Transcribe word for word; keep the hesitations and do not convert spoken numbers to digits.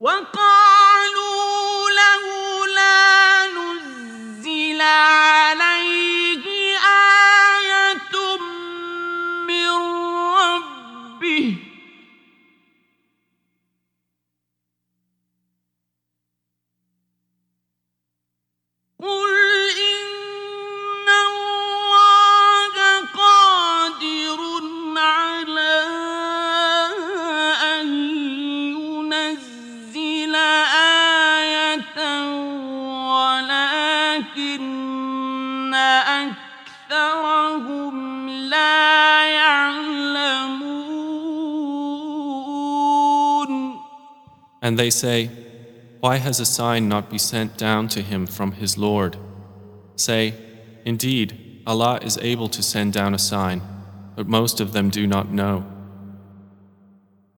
وقالوا لولا نزل عليه آية من ربه قل إن الله قادر على أن ينزل آية ولكن أكثرهم لا يعلمون. And they say, why has a sign not been sent down to him from his Lord? Say, indeed, Allah is able to send down a sign, but most of them do not know.